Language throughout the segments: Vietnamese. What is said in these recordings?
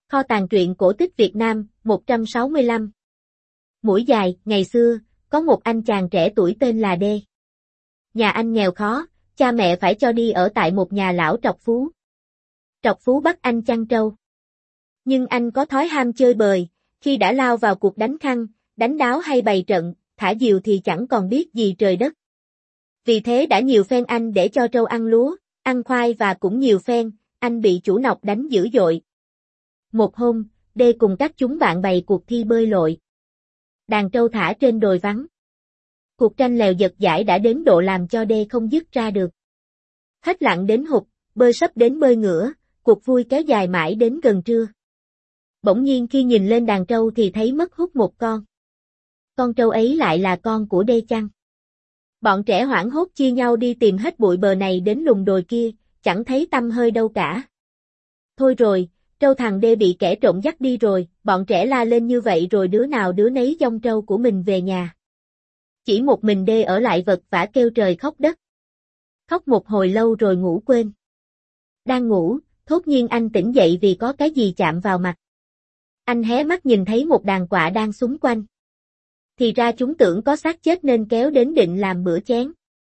Kho tàng truyện cổ tích Việt Nam, 165. Mũi dài, ngày xưa, có một anh chàng trẻ tuổi tên là Đê. Nhà anh nghèo khó, cha mẹ phải cho đi ở tại một nhà lão trọc phú. Trọc phú bắt anh chăn trâu. Nhưng anh có thói ham chơi bời, khi đã lao vào cuộc đánh khăn, đánh đáo hay bày trận, thả diều thì chẳng còn biết gì trời đất. Vì thế đã nhiều phen anh để cho trâu ăn lúa, ăn khoai và cũng nhiều phen, anh bị chủ nọc đánh dữ dội. Một hôm, Đê cùng các chúng bạn bày cuộc thi bơi lội. Đàn trâu thả trên đồi vắng. Cuộc tranh lèo giật giải đã đến độ làm cho Đê không dứt ra được. Hết lặn đến hụt, bơi sấp đến bơi ngửa, cuộc vui kéo dài mãi đến gần trưa. Bỗng nhiên khi nhìn lên đàn trâu thì thấy mất hút một con. Con trâu ấy lại là con của Đê chăng? Bọn trẻ hoảng hốt chia nhau đi tìm hết bụi bờ này đến lùng đồi kia, chẳng thấy tăm hơi đâu cả. Thôi rồi, trâu thằng Đê bị kẻ trộm dắt đi rồi, bọn trẻ la lên như vậy rồi đứa nào đứa nấy dong trâu của mình về nhà. Chỉ một mình Đê ở lại vật vã kêu trời khóc đất. Khóc một hồi lâu rồi ngủ quên. Đang ngủ, thốt nhiên anh tỉnh dậy vì có cái gì chạm vào mặt. Anh hé mắt nhìn thấy một đàn quạ đang xúm quanh. Thì ra chúng tưởng có xác chết nên kéo đến định làm bữa chén.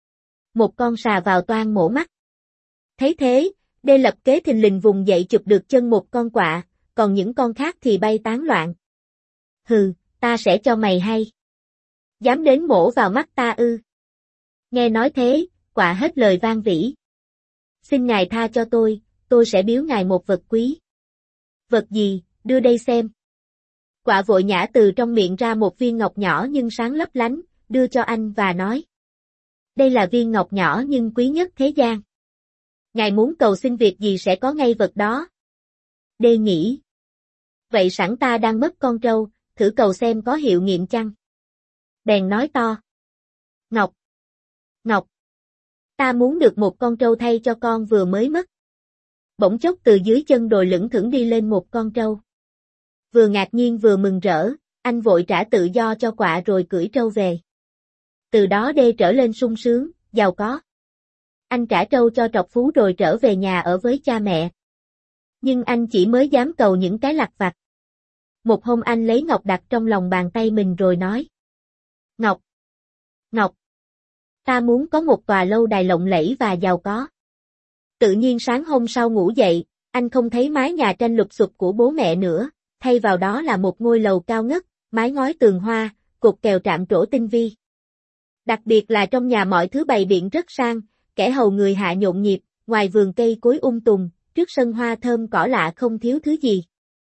Một con sà vào toan mổ mắt. Thấy thế, Đê lập kế thình lình vùng dậy chụp được chân một con quạ, còn những con khác thì bay tán loạn. Hừ, ta sẽ cho mày hay. Dám đến mổ vào mắt ta ư? Nghe nói thế, quạ hết lời van vỉ. Xin ngài tha cho tôi sẽ biếu ngài một vật quý. Vật gì, đưa đây xem. Quạ vội nhả từ trong miệng ra một viên ngọc nhỏ nhưng sáng lấp lánh, đưa cho anh và nói. Đây là viên ngọc nhỏ nhưng quý nhất thế gian. Ngài muốn cầu xin việc gì sẽ có ngay vật đó. Đê nghĩ. Vậy sẵn ta đang mất con trâu, thử cầu xem có hiệu nghiệm chăng. Bèn nói to. Ngọc. Ngọc. Ta muốn được một con trâu thay cho con vừa mới mất. Bỗng chốc từ dưới chân đồi lững thững đi lên một con trâu. Vừa ngạc nhiên vừa mừng rỡ, anh vội trả tự do cho quạ rồi cưỡi trâu về. Từ đó Đê trở lên sung sướng, giàu có. Anh trả trâu cho trọc phú rồi trở về nhà ở với cha mẹ. Nhưng anh chỉ mới dám cầu những cái lặt vặt. Một hôm anh lấy ngọc đặt trong lòng bàn tay mình rồi nói. Ngọc! Ngọc! Ta muốn có một tòa lâu đài lộng lẫy và giàu có. Tự nhiên sáng hôm sau ngủ dậy, anh không thấy mái nhà tranh lụp xụp của bố mẹ nữa, thay vào đó là một ngôi lầu cao ngất, mái ngói tường hoa, cột kèo trạm trổ tinh vi. Đặc biệt là trong nhà mọi thứ bày biện rất sang, kẻ hầu người hạ nhộn nhịp, ngoài vườn cây cối tùng, trước sân hoa thơm cỏ lạ không thiếu thứ gì.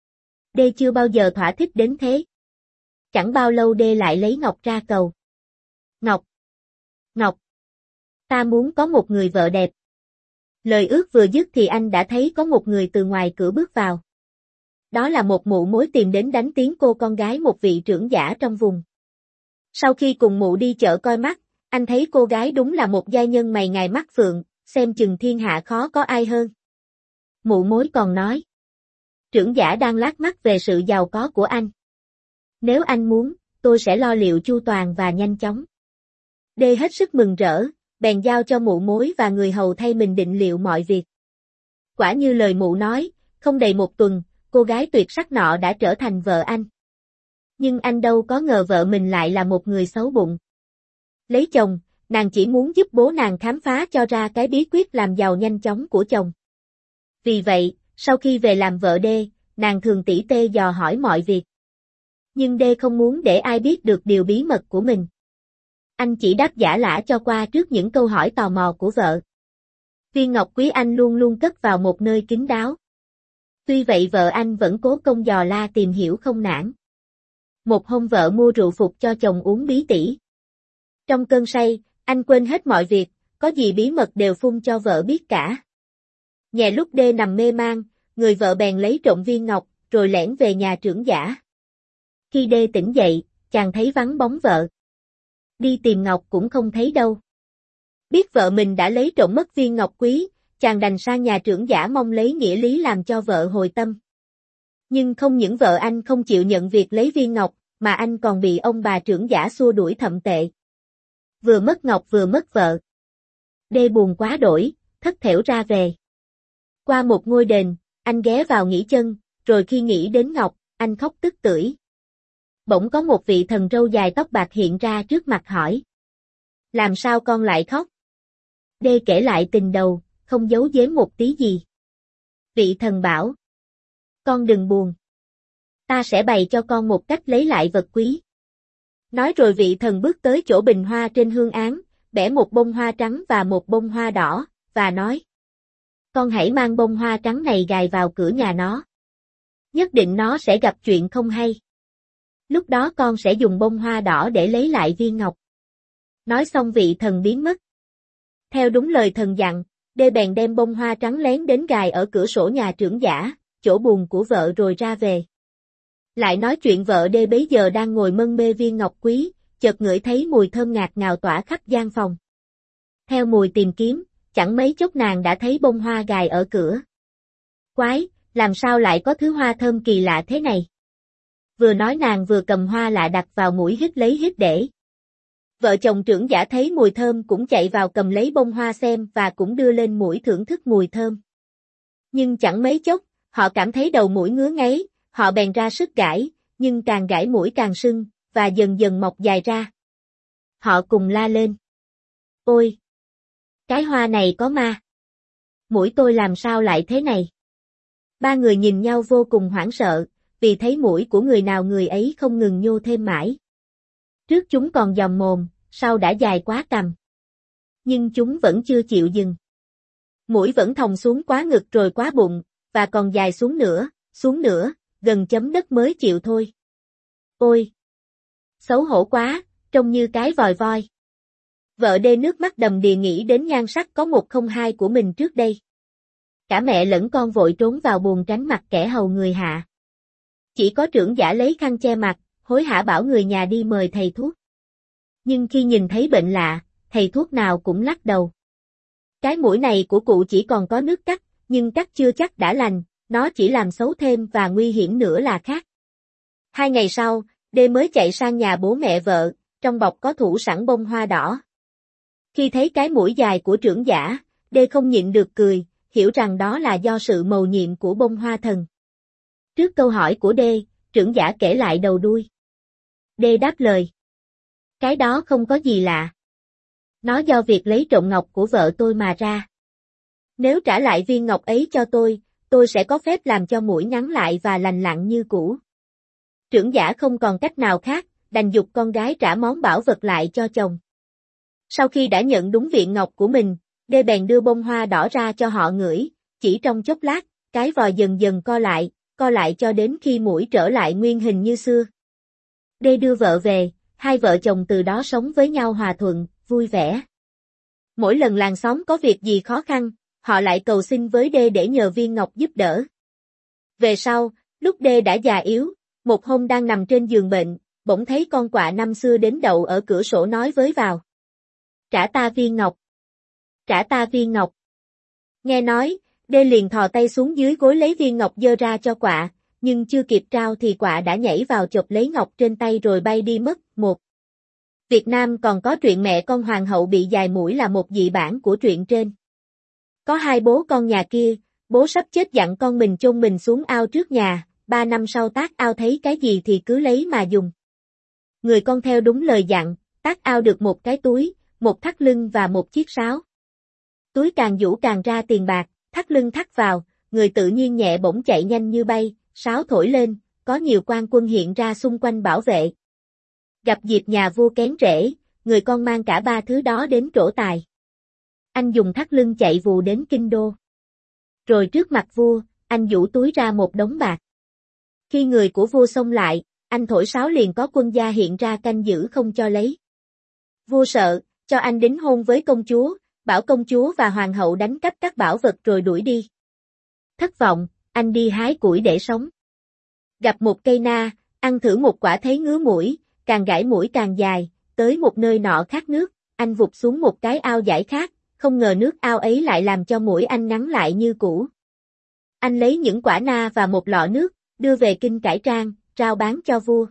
Đê chưa bao giờ thỏa thích đến thế. Chẳng bao lâu Đê lại lấy ngọc ra cầu. Ngọc! Ngọc! Ta muốn có một người vợ đẹp. Lời ước vừa dứt thì anh đã thấy có một người từ ngoài cửa bước vào. Đó là một mụ mối tìm đến đánh tiếng cô con gái một vị trưởng giả trong vùng. Sau khi cùng mụ đi chợ coi mắt, anh thấy cô gái đúng là một giai nhân mày ngài mắt phượng, xem chừng thiên hạ khó có ai hơn. Mụ mối còn nói. Trưởng giả đang lác mắt về sự giàu có của anh. Nếu anh muốn, tôi sẽ lo liệu chu toàn và nhanh chóng. Đê hết sức mừng rỡ, bèn giao cho mụ mối và người hầu thay mình định liệu mọi việc. Quả như lời mụ nói, không đầy một tuần, cô gái tuyệt sắc nọ đã trở thành vợ anh. Nhưng anh đâu có ngờ vợ mình lại là một người xấu bụng. Lấy chồng, nàng chỉ muốn giúp bố nàng khám phá cho ra cái bí quyết làm giàu nhanh chóng của chồng. Vì vậy, sau khi về làm vợ Đê, nàng thường tỉ tê dò hỏi mọi việc. Nhưng Đê không muốn để ai biết được điều bí mật của mình. Anh chỉ đáp giả lả cho qua trước những câu hỏi tò mò của vợ. Viên ngọc quý anh luôn luôn cất vào một nơi kín đáo. Tuy vậy vợ anh vẫn cố công dò la tìm hiểu không nản. Một hôm vợ mua rượu phục cho chồng uống bí tỉ. Trong cơn say, anh quên hết mọi việc, có gì bí mật đều phun cho vợ biết cả. Nhẹ lúc Đê nằm mê man, người vợ bèn lấy trộm viên ngọc, rồi lẻn về nhà trưởng giả. Khi Đê tỉnh dậy, chàng thấy vắng bóng vợ. Đi tìm ngọc cũng không thấy đâu. Biết vợ mình đã lấy trộm mất viên ngọc quý, chàng đành sang nhà trưởng giả mong lấy nghĩa lý làm cho vợ hồi tâm. Nhưng không những vợ anh không chịu nhận việc lấy viên ngọc, mà anh còn bị ông bà trưởng giả xua đuổi thậm tệ. Vừa mất ngọc vừa mất vợ. Đê buồn quá đổi, thất thểu ra về. Qua một ngôi đền, anh ghé vào nghỉ chân, rồi khi nghĩ đến Ngọc, anh khóc tức tưởi. Bỗng có một vị thần râu dài tóc bạc hiện ra trước mặt hỏi. Làm sao con lại khóc? Đê kể lại tình đầu, không giấu giếm một tí gì. Vị thần bảo. Con đừng buồn. Ta sẽ bày cho con một cách lấy lại vật quý. Nói rồi vị thần bước tới chỗ bình hoa trên hương án, bẻ một bông hoa trắng và một bông hoa đỏ, và nói. Con hãy mang bông hoa trắng này gài vào cửa nhà nó. Nhất định nó sẽ gặp chuyện không hay. Lúc đó con sẽ dùng bông hoa đỏ để lấy lại viên ngọc. Nói xong vị thần biến mất. Theo đúng lời thần dặn, Đê bèn đem bông hoa trắng lén đến gài ở cửa sổ nhà trưởng giả, chỗ buồng của vợ rồi ra về. Lại nói chuyện vợ Đê bấy giờ đang ngồi mân mê viên ngọc quý, chợt ngửi thấy mùi thơm ngạt ngào tỏa khắp gian phòng. Theo mùi tìm kiếm, chẳng mấy chốc nàng đã thấy bông hoa gài ở cửa. Quái, làm sao lại có thứ hoa thơm kỳ lạ thế này? Vừa nói nàng vừa cầm hoa lạ đặt vào mũi hít lấy hít để. Vợ chồng trưởng giả thấy mùi thơm cũng chạy vào cầm lấy bông hoa xem và cũng đưa lên mũi thưởng thức mùi thơm. Nhưng chẳng mấy chốc, họ cảm thấy đầu mũi ngứa ngáy, họ bèn ra sức gãi, nhưng càng gãi mũi càng sưng, và dần dần mọc dài ra. Họ cùng la lên. Ôi! Cái hoa này có ma! Mũi tôi làm sao lại thế này? Ba người nhìn nhau vô cùng hoảng sợ, vì thấy mũi của người nào người ấy không ngừng nhô thêm mãi. Trước chúng còn dòm mồm, sau đã dài quá cằm. Nhưng chúng vẫn chưa chịu dừng. Mũi vẫn thòng xuống quá ngực rồi quá bụng, và còn dài xuống nữa, gần chấm đất mới chịu thôi. Ôi! Xấu hổ quá, trông như cái vòi voi. Vợ Đê nước mắt đầm đìa nghĩ đến nhan sắc có 102 của mình trước đây. Cả mẹ lẫn con vội trốn vào buồng tránh mặt kẻ hầu người hạ. Chỉ có trưởng giả lấy khăn che mặt, hối hả bảo người nhà đi mời thầy thuốc. Nhưng khi nhìn thấy bệnh lạ, thầy thuốc nào cũng lắc đầu. Cái mũi này của cụ chỉ còn có nước cắt, nhưng cắt chưa chắc đã lành, nó chỉ làm xấu thêm và nguy hiểm nữa là khác. 2 ngày sau, Đê mới chạy sang nhà bố mẹ vợ, trong bọc có thủ sẵn bông hoa đỏ. Khi thấy cái mũi dài của trưởng giả, Đê không nhịn được cười, hiểu rằng đó là do sự mầu nhiệm của bông hoa thần. Trước câu hỏi của Đê, trưởng giả kể lại đầu đuôi. Đê đáp lời. Cái đó không có gì lạ. Nó do việc lấy trộm ngọc của vợ tôi mà ra. Nếu trả lại viên ngọc ấy cho tôi sẽ có phép làm cho mũi ngắn lại và lành lặn như cũ. Trưởng giả không còn cách nào khác, đành giục con gái trả món bảo vật lại cho chồng. Sau khi đã nhận đúng viên ngọc của mình, Đê bèn đưa bông hoa đỏ ra cho họ ngửi, chỉ trong chốc lát, cái vòi dần dần co lại cho đến khi mũi trở lại nguyên hình như xưa. Đê đưa vợ về, hai vợ chồng từ đó sống với nhau hòa thuận, vui vẻ. Mỗi lần làng xóm có việc gì khó khăn, họ lại cầu xin với Đê để nhờ viên ngọc giúp đỡ. Về sau, lúc Đê đã già yếu, một hôm đang nằm trên giường bệnh, bỗng thấy con quạ năm xưa đến đậu ở cửa sổ nói với vào. Trả ta viên ngọc. Trả ta viên ngọc. Nghe nói, Đê liền thò tay xuống dưới gối lấy viên ngọc giơ ra cho quạ, nhưng chưa kịp trao thì quạ đã nhảy vào chộp lấy ngọc trên tay rồi bay đi mất. Một. Việt Nam còn có truyện mẹ con hoàng hậu bị dài mũi là một dị bản của truyện trên. Có hai bố con nhà kia, bố sắp chết dặn con mình chôn mình xuống ao trước nhà, 3 năm sau tác ao thấy cái gì thì cứ lấy mà dùng. Người con theo đúng lời dặn, tác ao được một cái túi, một thắt lưng và một chiếc sáo. Túi càng vũ càng ra tiền bạc, thắt lưng thắt vào, người tự nhiên nhẹ bổng chạy nhanh như bay, sáo thổi lên, có nhiều quan quân hiện ra xung quanh bảo vệ. Gặp dịp nhà vua kén rễ, người con mang cả 3 thứ đó đến trổ tài. Anh dùng thắt lưng chạy vù đến kinh đô. Rồi trước mặt vua, anh giũ túi ra một đống bạc. Khi người của vua xông lại, anh thổi sáo liền có quân gia hiện ra canh giữ không cho lấy. Vua sợ, cho anh đính hôn với công chúa, bảo công chúa và hoàng hậu đánh cắp các bảo vật rồi đuổi đi. Thất vọng, anh đi hái củi để sống. Gặp một cây na, ăn thử một quả thấy ngứa mũi, càng gãi mũi càng dài, tới một nơi nọ khát nước, anh vụt xuống một cái ao giải khát, không ngờ nước ao ấy lại làm cho mũi anh ngắn lại như cũ. Anh lấy những quả na và một lọ nước, đưa về kinh cải trang, rao bán cho vua.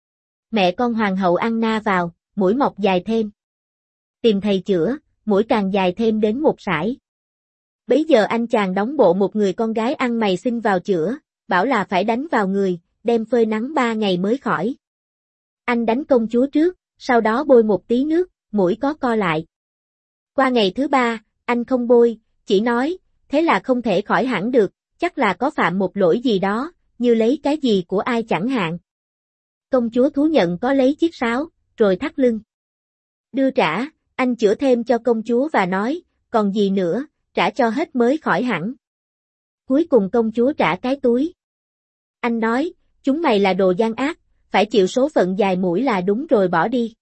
Mẹ con hoàng hậu ăn na vào, mũi mọc dài thêm. Tìm thầy chữa, mũi càng dài thêm đến một sải. Bấy giờ anh chàng đóng bộ một người con gái ăn mày xin vào chữa, bảo là phải đánh vào người, đem phơi nắng 3 ngày mới khỏi. Anh đánh công chúa trước, sau đó bôi một tí nước, mũi có co lại. Qua ngày thứ 3, anh không bôi, chỉ nói, thế là không thể khỏi hẳn được, chắc là có phạm một lỗi gì đó, như lấy cái gì của ai chẳng hạn. Công chúa thú nhận có lấy chiếc sáo, rồi thắt lưng. Đưa trả, anh chữa thêm cho công chúa và nói, còn gì nữa, trả cho hết mới khỏi hẳn. Cuối cùng công chúa trả cái túi. Anh nói, chúng mày là đồ gian ác, phải chịu số phận dài mũi là đúng rồi bỏ đi.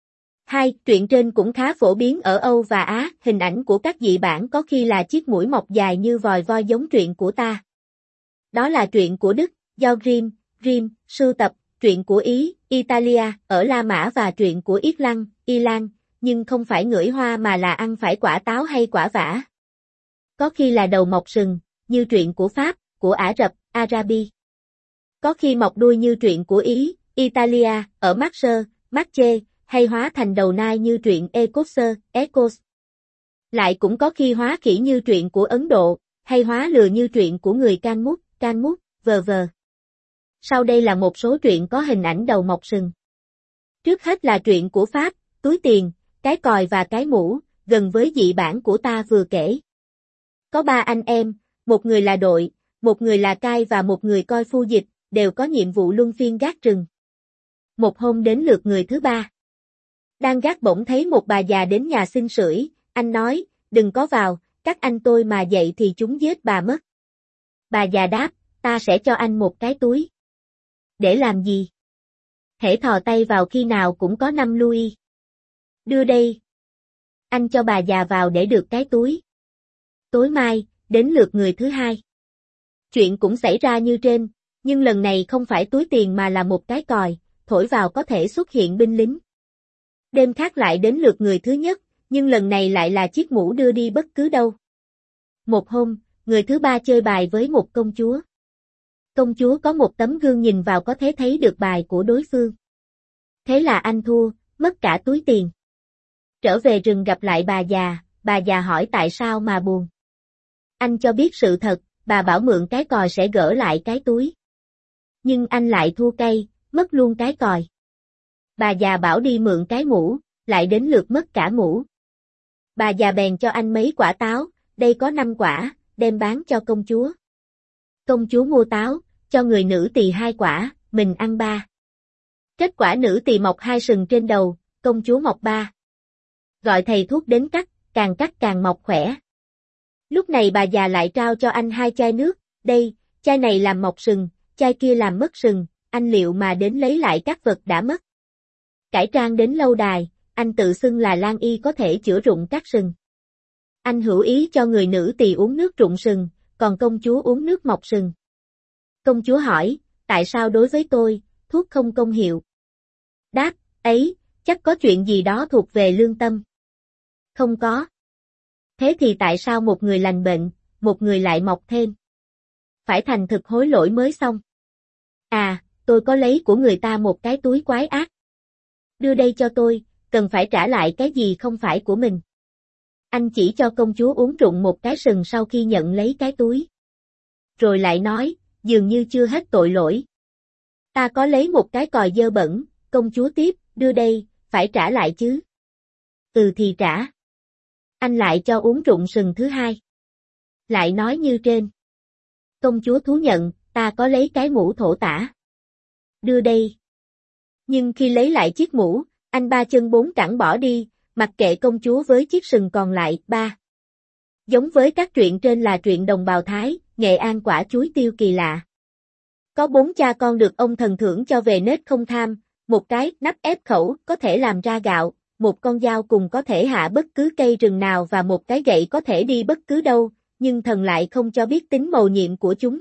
2. Truyện trên cũng khá phổ biến ở Âu và Á, hình ảnh của các dị bản có khi là chiếc mũi mọc dài như vòi voi giống truyện của ta. Đó là truyện của Đức, do Grimm, sưu tập, truyện của Ý, Italia, ở La Mã và truyện của Yết Lăng, Y Lan, nhưng không phải ngửi hoa mà là ăn phải quả táo hay quả vả. Có khi là đầu mọc sừng, như truyện của Pháp, của Ả Rập, Arabi. Có khi mọc đuôi như truyện của Ý, Italia, ở Marche, hay hóa thành đầu nai như truyện Ecos. Lại cũng có khi hóa khỉ như truyện của Ấn Độ, hay hóa lừa như truyện của người Canmouche, v.v. Sau đây là một số truyện có hình ảnh đầu mọc sừng. Trước hết là truyện của Pháp, túi tiền, cái còi và cái mũ, gần với dị bản của ta vừa kể. Có 3 anh em, một người là đội, một người là cai và một người coi phu dịch, đều có nhiệm vụ luân phiên gác rừng. Một hôm đến lượt người thứ 3. Đang gác bỗng thấy một bà già đến nhà xin sưởi, anh nói, đừng có vào, các anh tôi mà dậy thì chúng giết bà mất. Bà già đáp, ta sẽ cho anh một cái túi. Để làm gì? Hễ thò tay vào khi nào cũng có 5 louis. Đưa đây. Anh cho bà già vào để được cái túi. Tối mai, đến lượt người thứ 2. Chuyện cũng xảy ra như trên, nhưng lần này không phải túi tiền mà là một cái còi, thổi vào có thể xuất hiện binh lính. Đêm khác lại đến lượt người thứ nhất, nhưng lần này lại là chiếc mũ đưa đi bất cứ đâu. Một hôm, người thứ 3 chơi bài với một công chúa. Công chúa có một tấm gương nhìn vào có thể thấy được bài của đối phương. Thế là anh thua, mất cả túi tiền. Trở về rừng gặp lại bà già hỏi tại sao mà buồn. Anh cho biết sự thật, bà bảo mượn cái còi sẽ gỡ lại cái túi. Nhưng anh lại thua cay, mất luôn cái còi. Bà già bảo đi mượn cái mũ, lại đến lượt mất cả mũ. Bà già bèn cho anh mấy quả táo, đây có 5 quả, đem bán cho công chúa. Công chúa mua táo, cho người nữ tỳ 2 quả, mình ăn 3. Kết quả nữ tỳ mọc 2 sừng trên đầu, công chúa mọc 3. Gọi thầy thuốc đến cắt càng mọc khỏe. Lúc này bà già lại trao cho anh 2 chai nước, đây, chai này làm mọc sừng, chai kia làm mất sừng, anh liệu mà đến lấy lại các vật đã mất. Cải trang đến lâu đài, anh tự xưng là Lan Y có thể chữa rụng các sừng. Anh hữu ý cho người nữ tỳ uống nước rụng sừng, còn công chúa uống nước mọc sừng. Công chúa hỏi, tại sao đối với tôi, thuốc không công hiệu? Đáp, ấy, chắc có chuyện gì đó thuộc về lương tâm. Không có. Thế thì tại sao một người lành bệnh, một người lại mọc thêm? Phải thành thực hối lỗi mới xong. À, tôi có lấy của người ta một cái túi quái ác. Đưa đây cho tôi, cần phải trả lại cái gì không phải của mình. Anh chỉ cho công chúa uống rụng một cái sừng sau khi nhận lấy cái túi. Rồi lại nói, dường như chưa hết tội lỗi. Ta có lấy một cái còi dơ bẩn, công chúa tiếp, đưa đây, phải trả lại chứ. Ừ thì trả. Anh lại cho uống rụng sừng thứ 2. Lại nói như trên. Công chúa thú nhận, ta có lấy cái mũ thổ tả. Đưa đây. Nhưng khi lấy lại chiếc mũ, anh 3 chân 4 cẳng bỏ đi, mặc kệ công chúa với chiếc sừng còn lại, 3. Giống với các truyện trên là truyện đồng bào Thái, Nghệ An quả chuối tiêu kỳ lạ. Có 4 cha con được ông thần thưởng cho về nết không tham, một cái nắp ép khẩu có thể làm ra gạo, một con dao cùng có thể hạ bất cứ cây rừng nào và một cái gậy có thể đi bất cứ đâu, nhưng thần lại không cho biết tính mầu nhiệm của chúng.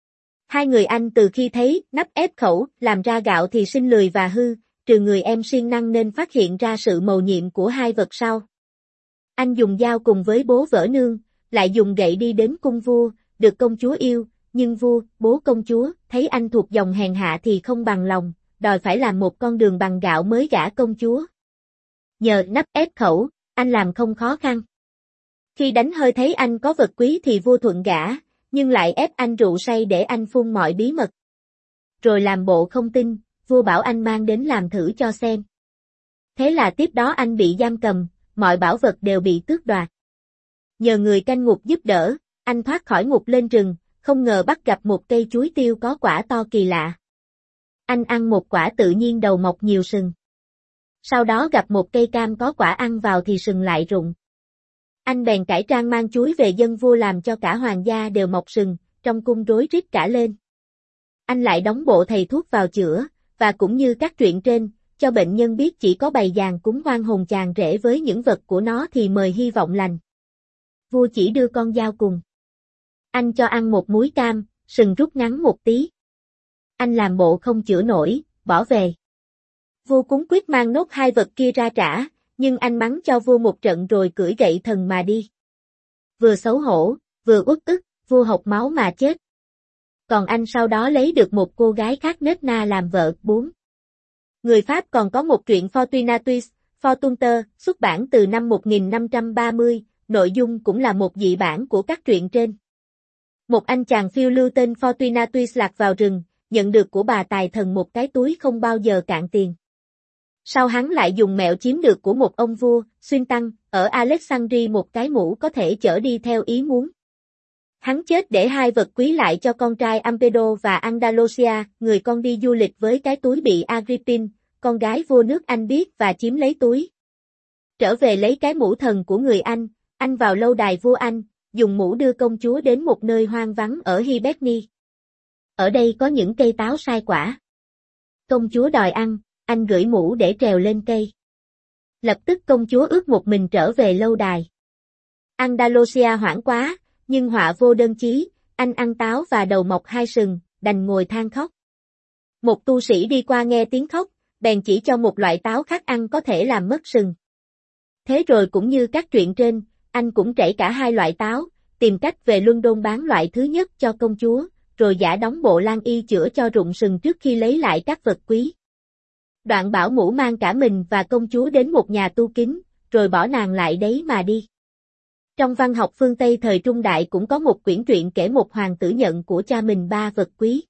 2 người anh từ khi thấy nắp ép khẩu làm ra gạo thì sinh lười và hư, trừ người em siêng năng nên phát hiện ra sự mầu nhiệm của 2 vật sau. Anh dùng dao cùng với bố vợ nương, lại dùng gậy đi đến cung vua, được công chúa yêu, nhưng vua, bố công chúa, thấy anh thuộc dòng hèn hạ thì không bằng lòng, đòi phải làm một con đường bằng gạo mới gả công chúa. Nhờ nắp ép khẩu, anh làm không khó khăn. Khi đánh hơi thấy anh có vật quý thì vua thuận gả, nhưng lại ép anh rượu say để anh phun mọi bí mật. Rồi làm bộ không tin, vua bảo anh mang đến làm thử cho xem. Thế là tiếp đó anh bị giam cầm, mọi bảo vật đều bị tước đoạt. Nhờ người canh ngục giúp đỡ, anh thoát khỏi ngục lên rừng, không ngờ bắt gặp một cây chuối tiêu có quả to kỳ lạ. Anh ăn một quả tự nhiên đầu mọc nhiều sừng. Sau đó gặp một cây cam có quả ăn vào thì sừng lại rụng. Anh bèn cải trang mang chuối về dâng vua làm cho cả hoàng gia đều mọc sừng, trong cung rối rít cả lên. Anh lại đóng bộ thầy thuốc vào chữa, và cũng như các chuyện trên, cho bệnh nhân biết chỉ có bày dàn cúng hoan hồn chàng rể với những vật của nó thì mời hy vọng lành. Vua chỉ đưa con dao cùng. Anh cho ăn một múi cam, sừng rút ngắn một tí. Anh làm bộ không chữa nổi, bỏ về. Vua cuống quyết mang nốt hai vật kia ra trả, nhưng anh mắng cho vua một trận rồi cưỡi gậy thần mà đi. Vừa xấu hổ, vừa uất ức, vua hộc máu mà chết. Còn anh sau đó lấy được một cô gái khác nết na làm vợ. 4. Người Pháp còn có một truyện Fortunatus, Fortunatus, xuất bản từ năm 1530, nội dung cũng là một dị bản của các truyện trên. Một anh chàng phiêu lưu tên Fortunatus lạc vào rừng, nhận được của bà tài thần một cái túi không bao giờ cạn tiền. Sau hắn lại dùng mẹo chiếm được của một ông vua, Xuyên Tăng, ở Alexandria một cái mũ có thể chở đi theo ý muốn. Hắn chết để hai vật quý lại cho con trai Ampedo và Andalusia, người con đi du lịch với cái túi bị Agrippine, con gái vua nước Anh biết và chiếm lấy túi. Trở về lấy cái mũ thần của người Anh vào lâu đài vua Anh, dùng mũ đưa công chúa đến một nơi hoang vắng ở Hibernia. Ở đây có những cây táo sai quả. Công chúa đòi ăn, anh gửi mũ để trèo lên cây. Lập tức công chúa ước một mình trở về lâu đài. Andalusia hoảng quá, nhưng họa vô đơn chí, anh ăn táo và đầu mọc hai sừng, đành ngồi than khóc. Một tu sĩ đi qua nghe tiếng khóc, bèn chỉ cho một loại táo khác ăn có thể làm mất sừng. Thế rồi cũng như các chuyện trên, anh cũng trảy cả hai loại táo, tìm cách về London bán loại thứ nhất cho công chúa, rồi giả đóng bộ lang y chữa cho rụng sừng trước khi lấy lại các vật quý. Đoạn bảo mũ mang cả mình và công chúa đến một nhà tu kín, rồi bỏ nàng lại đấy mà đi. Trong văn học phương Tây thời Trung Đại cũng có một quyển truyện kể một hoàng tử nhận của cha mình 3 vật quý.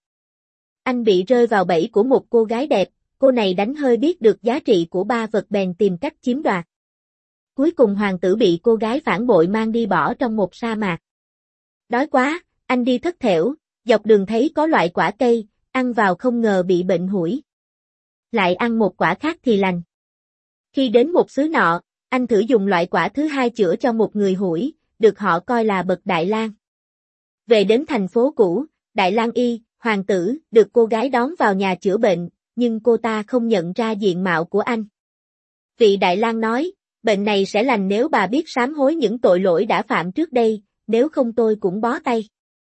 Anh bị rơi vào bẫy của một cô gái đẹp, cô này đánh hơi biết được giá trị của 3 vật bèn tìm cách chiếm đoạt. Cuối cùng hoàng tử bị cô gái phản bội mang đi bỏ trong một sa mạc. Đói quá, anh đi thất thểu, dọc đường thấy có loại quả cây, ăn vào không ngờ bị bệnh hủi. Lại ăn một quả khác thì lành. Khi đến một xứ nọ, anh thử dùng loại quả thứ hai chữa cho một người hủi, được họ coi là bậc Đại Lang. Về đến thành phố cũ, Đại Lang y, hoàng tử, được cô gái đón vào nhà chữa bệnh, nhưng cô ta không nhận ra diện mạo của anh. Vị Đại Lang nói, bệnh này sẽ lành nếu bà biết sám hối những tội lỗi đã phạm trước đây, nếu không tôi cũng bó tay.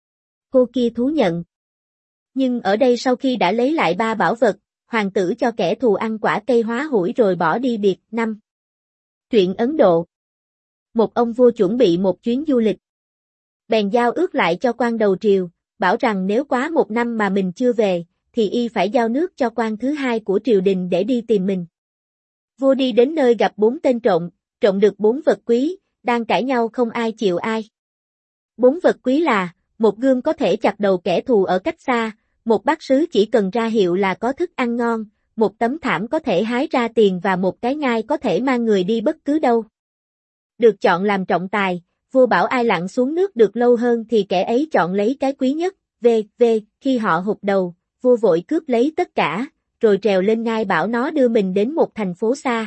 Cô kia thú nhận. Nhưng ở đây sau khi đã lấy lại 3 bảo vật, hoàng tử cho kẻ thù ăn quả cây hóa hủi rồi bỏ đi biệt. 5. Truyện Ấn Độ. Một ông vua chuẩn bị một chuyến du lịch. Bèn giao ước lại cho quan đầu triều, bảo rằng nếu quá 1 năm mà mình chưa về, thì y phải giao nước cho quan thứ hai của triều đình để đi tìm mình. Vua đi đến nơi gặp 4 tên trộm, trộm được 4 vật quý, đang cãi nhau không ai chịu ai. 4 vật quý là, một gươm có thể chặt đầu kẻ thù ở cách xa, một bát sứ chỉ cần ra hiệu là có thức ăn ngon, một tấm thảm có thể hái ra tiền và một cái ngai có thể mang người đi bất cứ đâu. Được chọn làm trọng tài, vua bảo ai lặn xuống nước được lâu hơn thì kẻ ấy chọn lấy cái quý nhất. Khi họ hụt đầu, vua vội cướp lấy tất cả, rồi trèo lên ngai bảo nó đưa mình đến một thành phố xa.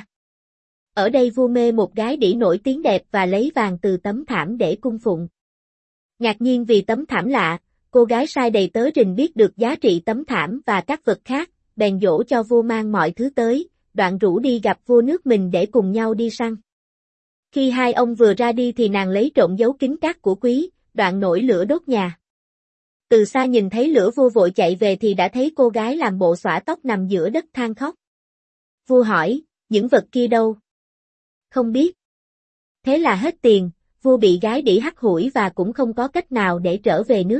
Ở đây vua mê một gái đĩ nổi tiếng đẹp và lấy vàng từ tấm thảm để cung phụng. Ngạc nhiên vì tấm thảm lạ, cô gái sai đầy tớ rình biết được giá trị tấm thảm và các vật khác, bèn dỗ cho vua mang mọi thứ tới, đoạn rủ đi gặp vua nước mình để cùng nhau đi săn. Khi hai ông vừa ra đi thì nàng lấy trộm dấu kính cát của quý, đoạn nổi lửa đốt nhà. Từ xa nhìn thấy lửa vua vội chạy về thì đã thấy cô gái làm bộ xõa tóc nằm giữa đất than khóc. Vua hỏi, những vật kia đâu? Không biết. Thế là hết tiền, vua bị gái đĩ hắt hủi và cũng không có cách nào để trở về nước.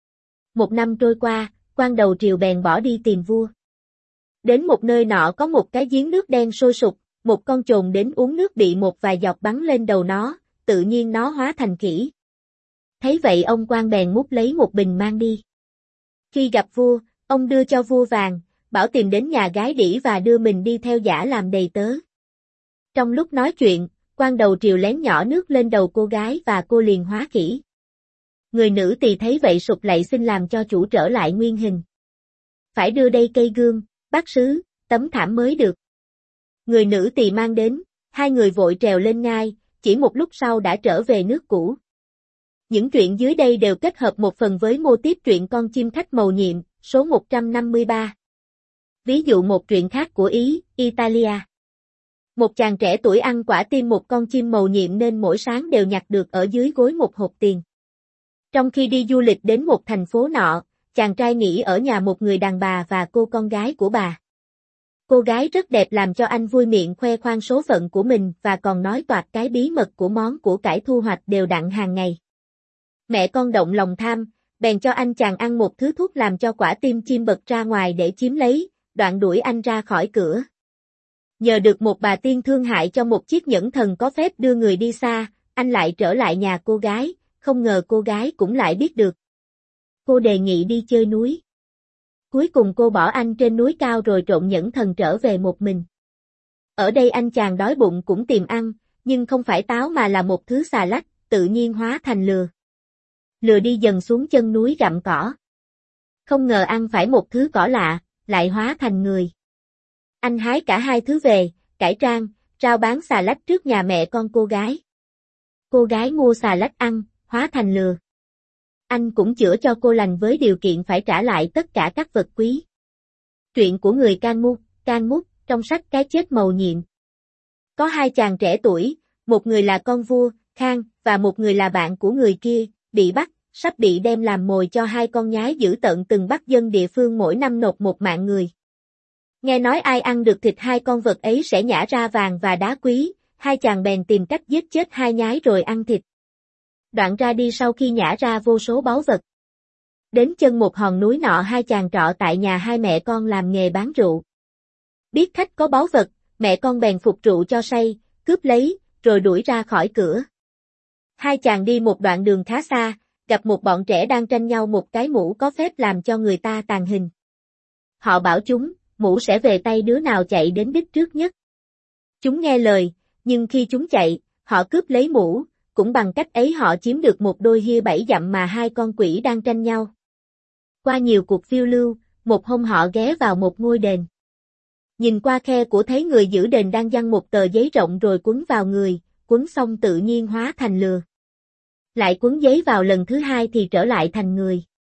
1 năm trôi qua, quan đầu triều bèn bỏ đi tìm vua. Đến một nơi nọ có một cái giếng nước đen sôi sục, một con chồn đến uống nước bị một vài giọt bắn lên đầu nó, tự nhiên nó hóa thành khỉ. Thấy vậy ông quan bèn múc lấy một bình mang đi. Khi gặp vua, ông đưa cho vua vàng, bảo tìm đến nhà gái đĩ và đưa mình đi theo giả làm đầy tớ. Trong lúc nói chuyện, quan đầu triều lén nhỏ nước lên đầu cô gái và cô liền hóa khỉ. Người nữ tỳ thấy vậy sụp lạy xin làm cho chủ trở lại nguyên hình. Phải đưa đây cây gương, bát sứ, tấm thảm mới được. Người nữ tỳ mang đến, hai người vội trèo lên ngai, chỉ một lúc sau đã trở về nước cũ. Những truyện dưới đây đều kết hợp một phần với mô típ truyện Con chim khách mầu nhiệm, số 153. Ví dụ một truyện khác của Ý, Italia. Một chàng trẻ tuổi ăn quả tim một con chim mầu nhiệm nên mỗi sáng đều nhặt được ở dưới gối một hộp tiền. Trong khi đi du lịch đến một thành phố nọ, chàng trai nghỉ ở nhà một người đàn bà và cô con gái của bà. Cô gái rất đẹp làm cho anh vui miệng khoe khoang số phận của mình và còn nói toạc cái bí mật của món của cải thu hoạch đều đặn hàng ngày. Mẹ con động lòng tham, bèn cho anh chàng ăn một thứ thuốc làm cho quả tim chim bật ra ngoài để chiếm lấy, đoạn đuổi anh ra khỏi cửa. Nhờ được một bà tiên thương hại cho một chiếc nhẫn thần có phép đưa người đi xa, anh lại trở lại nhà cô gái, không ngờ cô gái cũng lại biết được. Cô đề nghị đi chơi núi. Cuối cùng cô bỏ anh trên núi cao rồi trộn nhẫn thần trở về một mình. Ở đây anh chàng đói bụng cũng tìm ăn, nhưng không phải táo mà là một thứ xà lách, tự nhiên hóa thành lừa. Lừa đi dần xuống chân núi gặm cỏ. Không ngờ ăn phải một thứ cỏ lạ, lại hóa thành người. Anh hái cả hai thứ về, cải trang, rao bán xà lách trước nhà mẹ con cô gái. Cô gái mua xà lách ăn, hóa thành lừa. Anh cũng chữa cho cô lành với điều kiện phải trả lại tất cả các vật quý. Truyện của người Can Mút, trong sách Cái chết mầu nhiệm. Có hai chàng trẻ tuổi, một người là con vua, Khang, và một người là bạn của người kia, bị bắt, sắp bị đem làm mồi cho hai con nhái dữ tợn từng bắt dân địa phương mỗi năm nộp một mạng người. Nghe nói ai ăn được thịt hai con vật ấy sẽ nhả ra vàng và đá quý, hai chàng bèn tìm cách giết chết hai nhái rồi ăn thịt. Đoạn ra đi sau khi nhả ra vô số báu vật. Đến chân một hòn núi nọ hai chàng trọ tại nhà hai mẹ con làm nghề bán rượu. Biết khách có báu vật, mẹ con bèn phục rượu cho say, cướp lấy, rồi đuổi ra khỏi cửa. Hai chàng đi một đoạn đường khá xa, gặp một bọn trẻ đang tranh nhau một cái mũ có phép làm cho người ta tàn hình. Họ bảo chúng, mũ sẽ về tay đứa nào chạy đến đích trước nhất. Chúng nghe lời, nhưng khi chúng chạy, họ cướp lấy mũ, cũng bằng cách ấy họ chiếm được một đôi hia 7 dặm mà hai con quỷ đang tranh nhau. Qua nhiều cuộc phiêu lưu, một hôm họ ghé vào một ngôi đền. Nhìn qua khe của thấy người giữ đền đang giăng một tờ giấy rộng rồi quấn vào người, quấn xong tự nhiên hóa thành lừa. Lại quấn giấy vào lần thứ hai thì trở lại thành người.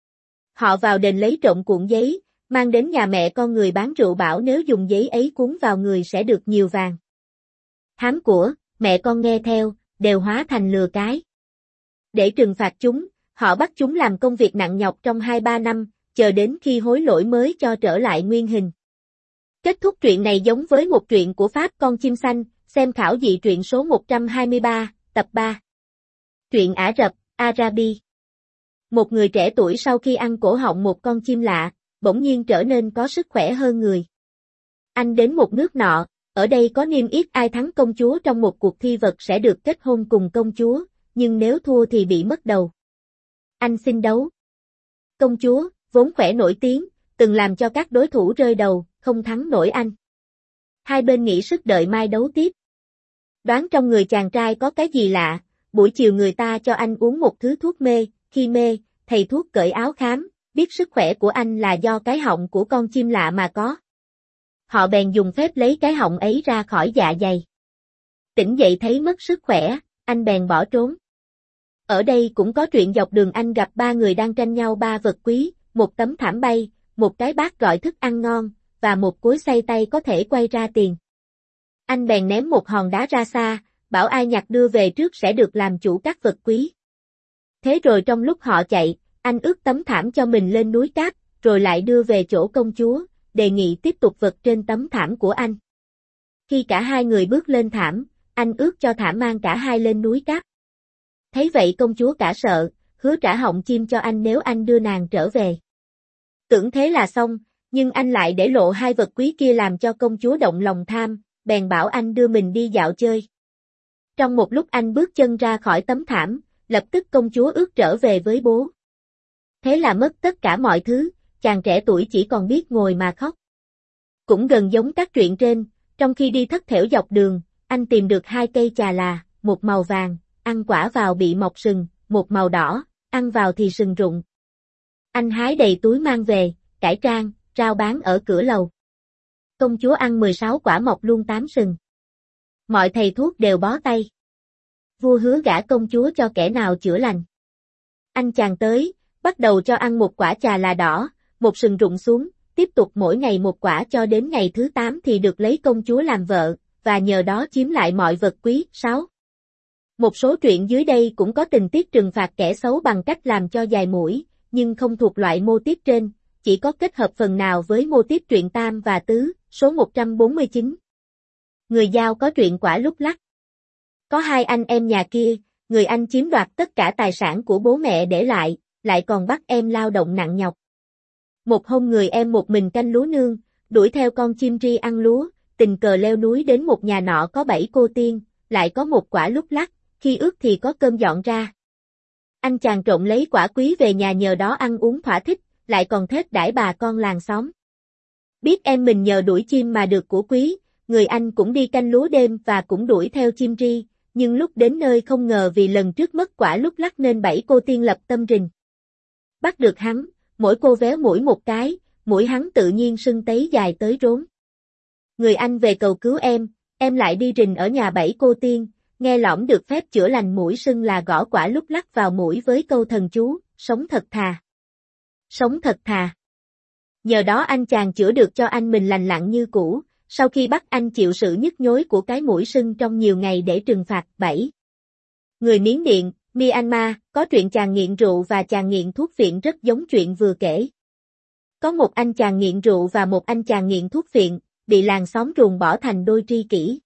Họ vào đền lấy trộm cuộn giấy, mang đến nhà mẹ con người bán rượu bảo nếu dùng giấy ấy cuốn vào người sẽ được nhiều vàng. Hám của, mẹ con nghe theo, đều hóa thành lừa cái. Để trừng phạt chúng, họ bắt chúng làm công việc nặng nhọc trong 2-3 năm, chờ đến khi hối lỗi mới cho trở lại nguyên hình. Kết thúc truyện này giống với một truyện của Pháp Con chim xanh, xem khảo dị truyện số 123, tập 3. Truyện Ả Rập, Arabi. Một người trẻ tuổi sau khi ăn cổ họng một con chim lạ, bỗng nhiên trở nên có sức khỏe hơn người. Anh đến một nước nọ, ở đây có niêm yết ai thắng công chúa trong một cuộc thi vật sẽ được kết hôn cùng công chúa, nhưng nếu thua thì bị mất đầu. Anh xin đấu. Công chúa, vốn khỏe nổi tiếng, từng làm cho các đối thủ rơi đầu, không thắng nổi anh. Hai bên nghỉ sức đợi mai đấu tiếp. Đoán trong người chàng trai có cái gì lạ, buổi chiều người ta cho anh uống một thứ thuốc mê, khi mê, thầy thuốc cởi áo khám, biết sức khỏe của anh là do cái họng của con chim lạ mà có. Họ bèn dùng phép lấy cái họng ấy ra khỏi dạ dày. Tỉnh dậy thấy mất sức khỏe, anh bèn bỏ trốn. Ở đây cũng có chuyện dọc đường anh gặp ba người đang tranh nhau ba vật quý, một tấm thảm bay, một cái bát gọi thức ăn ngon, và một cối xay tay có thể quay ra tiền. Anh bèn ném một hòn đá ra xa, bảo ai nhặt đưa về trước sẽ được làm chủ các vật quý. Thế rồi trong lúc họ chạy, anh ướt tấm thảm cho mình lên núi cát, rồi lại đưa về chỗ công chúa, đề nghị tiếp tục vật trên tấm thảm của anh. Khi cả hai người bước lên thảm, anh ướt cho thảm mang cả hai lên núi cát. Thấy vậy công chúa cả sợ, hứa trả họng chim cho anh nếu anh đưa nàng trở về. Tưởng thế là xong, nhưng anh lại để lộ hai vật quý kia làm cho công chúa động lòng tham, bèn bảo anh đưa mình đi dạo chơi. Trong một lúc anh bước chân ra khỏi tấm thảm, lập tức công chúa ước trở về với bố. Thế là mất tất cả mọi thứ, chàng trẻ tuổi chỉ còn biết ngồi mà khóc. Cũng gần giống các truyện trên, trong khi đi thất thểu dọc đường, anh tìm được 2 cây trà là, một màu vàng, ăn quả vào bị mọc sừng, một màu đỏ, ăn vào thì sừng rụng. Anh hái đầy túi mang về, cải trang, rao bán ở cửa lầu. Công chúa ăn 16 quả mọc luôn 8 sừng. Mọi thầy thuốc đều bó tay. Vua hứa gả công chúa cho kẻ nào chữa lành. Anh chàng tới, bắt đầu cho ăn một quả trà là đỏ, một sừng rụng xuống, tiếp tục mỗi ngày một quả cho đến ngày thứ 8 thì được lấy công chúa làm vợ, và nhờ đó chiếm lại mọi vật quý. 6. Một số truyện dưới đây cũng có tình tiết trừng phạt kẻ xấu bằng cách làm cho dài mũi, nhưng không thuộc loại mô típ trên, chỉ có kết hợp phần nào với mô típ truyện Tam và Tứ, số 149. Người Dao có truyện quả lúc lắc. Có 2 anh em nhà kia, người anh chiếm đoạt tất cả tài sản của bố mẹ để lại còn bắt em lao động nặng nhọc. Một hôm người em một mình canh lúa nương, đuổi theo con chim tri ăn lúa, tình cờ leo núi đến một nhà nọ có 7 cô tiên, lại có một quả lúc lắc, khi ước thì có cơm dọn ra. Anh chàng trộm lấy quả quý về nhà nhờ đó ăn uống thỏa thích, lại còn thết đãi bà con làng xóm. Biết em mình nhờ đuổi chim mà được của quý, người anh cũng đi canh lúa đêm và cũng đuổi theo chim tri, nhưng lúc đến nơi không ngờ vì lần trước mất quả lúc lắc nên 7 cô tiên lập tâm rình. Bắt được hắn, mỗi cô véo mũi một cái, mũi hắn tự nhiên sưng tấy dài tới rốn. Người anh về cầu cứu em lại đi rình ở nhà 7 cô tiên, nghe lỏm được phép chữa lành mũi sưng là gõ quả lúc lắc vào mũi với câu thần chú, sống thật thà. Sống thật thà. Nhờ đó anh chàng chữa được cho anh mình lành lặn như cũ, sau khi bắt anh chịu sự nhức nhối của cái mũi sưng trong nhiều ngày để trừng phạt. 7. Người Miến Điện, Myanmar, có truyện chàng nghiện rượu và chàng nghiện thuốc phiện rất giống chuyện vừa kể. Có một anh chàng nghiện rượu và một anh chàng nghiện thuốc phiện, bị làng xóm ruồng bỏ thành đôi tri kỷ.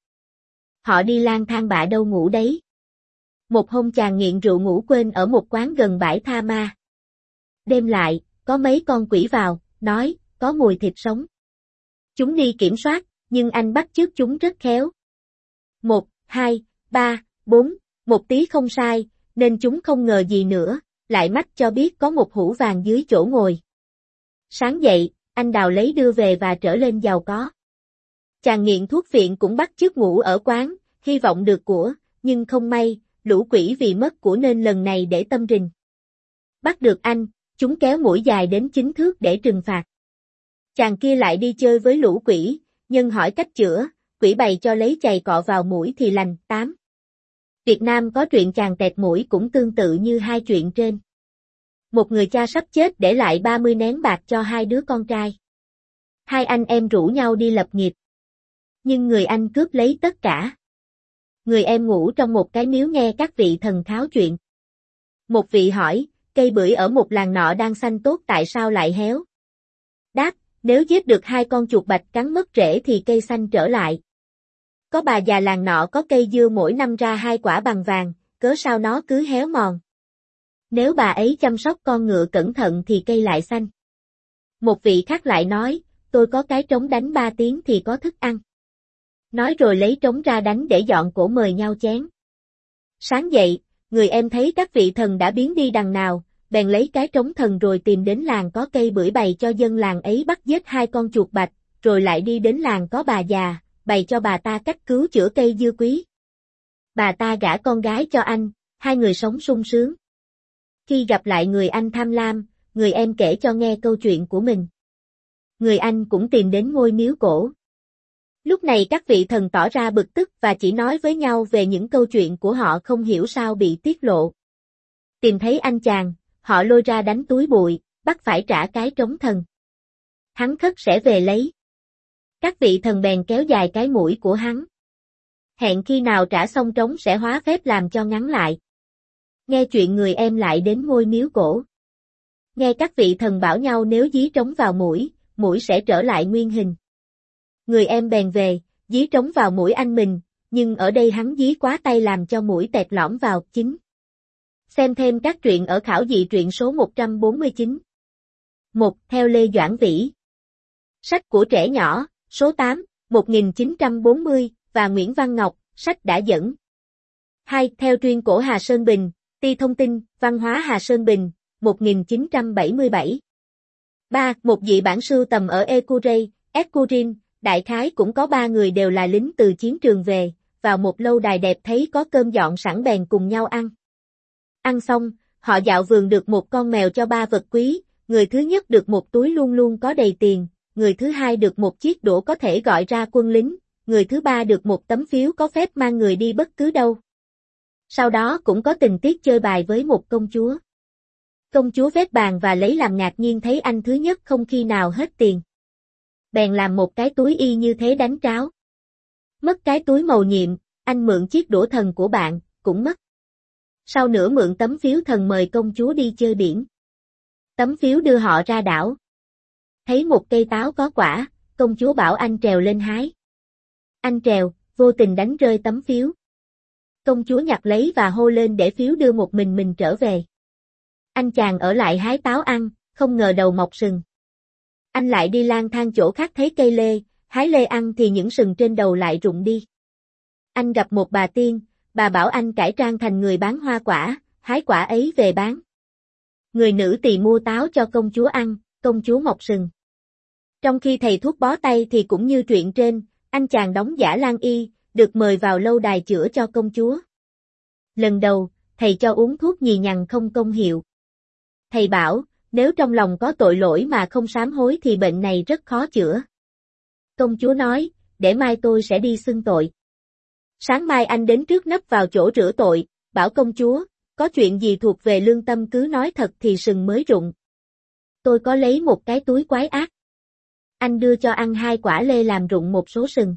Họ đi lang thang bạ đâu ngủ đấy. Một hôm chàng nghiện rượu ngủ quên ở một quán gần bãi tha ma. Đêm lại, có mấy con quỷ vào, nói, có mùi thịt sống. Chúng đi kiểm soát, nhưng anh bắt chước chúng rất khéo. 1, 2, 3, 4, một tí không sai, nên chúng không ngờ gì nữa, lại mách cho biết có một hũ vàng dưới chỗ ngồi. Sáng dậy, anh đào lấy đưa về và trở lên giàu có. Chàng nghiện thuốc phiện cũng bắt chước ngủ ở quán, hy vọng được của, nhưng không may, lũ quỷ vì mất của nên lần này để tâm rình. Bắt được anh, chúng kéo mũi dài đến 9 thước để trừng phạt. Chàng kia lại đi chơi với lũ quỷ, nhân hỏi cách chữa, quỷ bày cho lấy chày cọ vào mũi thì lành. 8. Việt Nam có truyện chàng tẹt mũi cũng tương tự như 2 chuyện trên. Một người cha sắp chết để lại 30 nén bạc cho 2 đứa con trai. 2 anh em rủ nhau đi lập nghiệp. Nhưng người anh cướp lấy tất cả. Người em ngủ trong một cái miếu nghe các vị thần tháo chuyện. Một vị hỏi, cây bưởi ở một làng nọ đang xanh tốt tại sao lại héo? Đáp, nếu giết được 2 con chuột bạch cắn mất rễ thì cây xanh trở lại. Có bà già làng nọ có cây dưa mỗi năm ra 2 quả bằng vàng, cớ sao nó cứ héo mòn. Nếu bà ấy chăm sóc con ngựa cẩn thận thì cây lại xanh. Một vị khác lại nói, tôi có cái trống đánh 3 tiếng thì có thức ăn. Nói rồi lấy trống ra đánh để dọn cổ mời nhau chén. Sáng dậy, người em thấy các vị thần đã biến đi đằng nào, bèn lấy cái trống thần rồi tìm đến làng có cây bưởi bày cho dân làng ấy bắt giết 2 con chuột bạch, rồi lại đi đến làng có bà già, bày cho bà ta cách cứu chữa cây dưa quý. Bà ta gả con gái cho anh, 2 người sống sung sướng. Khi gặp lại người anh tham lam, người em kể cho nghe câu chuyện của mình. Người anh cũng tìm đến ngôi miếu cổ. Lúc này các vị thần tỏ ra bực tức và chỉ nói với nhau về những câu chuyện của họ không hiểu sao bị tiết lộ. Tìm thấy anh chàng, họ lôi ra đánh túi bụi, bắt phải trả cái trống thần. Hắn khất sẽ về lấy. Các vị thần bèn kéo dài cái mũi của hắn. Hẹn khi nào trả xong trống sẽ hóa phép làm cho ngắn lại. Nghe chuyện người em lại đến ngôi miếu cổ. Nghe các vị thần bảo nhau nếu dí trống vào mũi sẽ trở lại nguyên hình. Người em bèn về, dí trống vào mũi anh mình, nhưng ở đây hắn dí quá tay làm cho mũi tẹt lõm vào. 9. Xem thêm các truyện ở khảo dị truyện số 149. 1. Theo Lê Doãn Vĩ. Sách của trẻ nhỏ, số 8, 1940, và Nguyễn Văn Ngọc, sách đã dẫn. 2. Theo Truyên cổ Hà Sơn Bình, Ti thông tin, văn hóa Hà Sơn Bình, 1977. 3. Một dị bản sưu tầm ở Ecurei, Escurin, đại khái cũng có 3 người đều là lính từ chiến trường về, vào một lâu đài đẹp thấy có cơm dọn sẵn bèn cùng nhau ăn. Ăn xong, họ dạo vườn được một con mèo cho 3 vật quý, người thứ nhất được một túi luôn luôn có đầy tiền, người thứ hai được một chiếc đũa có thể gọi ra quân lính, người thứ ba được một tấm phiếu có phép mang người đi bất cứ đâu. Sau đó cũng có tình tiết chơi bài với một công chúa. Công chúa vét bàn và lấy làm ngạc nhiên thấy anh thứ nhất không khi nào hết tiền. Bèn làm một cái túi y như thế đánh tráo. Mất cái túi màu nhiệm, anh mượn chiếc đũa thần của bạn, cũng mất. Sau nữa mượn tấm phiếu thần mời công chúa đi chơi biển. Tấm phiếu đưa họ ra đảo. Thấy một cây táo có quả, công chúa bảo anh trèo lên hái. Anh trèo, vô tình đánh rơi tấm phiếu. Công chúa nhặt lấy và hô lên để phiếu đưa một mình trở về. Anh chàng ở lại hái táo ăn, không ngờ đầu mọc sừng. Anh lại đi lang thang chỗ khác thấy cây lê, hái lê ăn thì những sừng trên đầu lại rụng đi. Anh gặp một bà tiên, bà bảo anh cải trang thành người bán hoa quả, hái quả ấy về bán. Người nữ tỳ mua táo cho công chúa ăn, công chúa mọc sừng. Trong khi thầy thuốc bó tay thì cũng như truyện trên, anh chàng đóng giả lang y, được mời vào lâu đài chữa cho công chúa. Lần đầu, thầy cho uống thuốc nhì nhằng không công hiệu. Thầy bảo, nếu trong lòng có tội lỗi mà không sám hối thì bệnh này rất khó chữa. Công chúa nói, để mai tôi sẽ đi xưng tội. Sáng mai anh đến trước nấp vào chỗ rửa tội, bảo công chúa, có chuyện gì thuộc về lương tâm cứ nói thật thì sừng mới rụng. Tôi có lấy một cái túi quái ác. Anh đưa cho ăn 2 quả lê làm rụng một số sừng.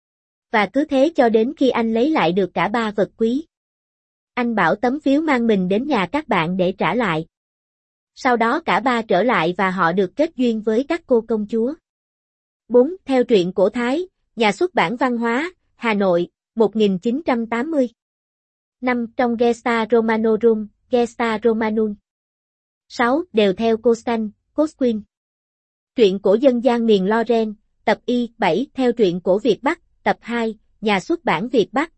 Và cứ thế cho đến khi anh lấy lại được cả 3 vật quý. Anh bảo tấm phiếu mang mình đến nhà các bạn để trả lại. Sau đó cả 3 trở lại và họ được kết duyên với các cô công chúa. 4. Theo truyện cổ Thái, Nhà xuất bản Văn hóa, Hà Nội, 1980. 5. Trong Gesta Romanorum, Gesta Romanum. 6. Đều theo Costan, Cosquin. Truyện cổ dân gian miền Loren, tập Y. 7. Theo truyện cổ Việt Bắc, tập 2, Nhà xuất bản Việt Bắc,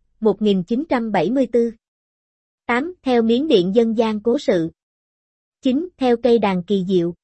1974. 8. Theo Miến Điện dân gian cố sự. 9. Theo cây đàn kỳ diệu.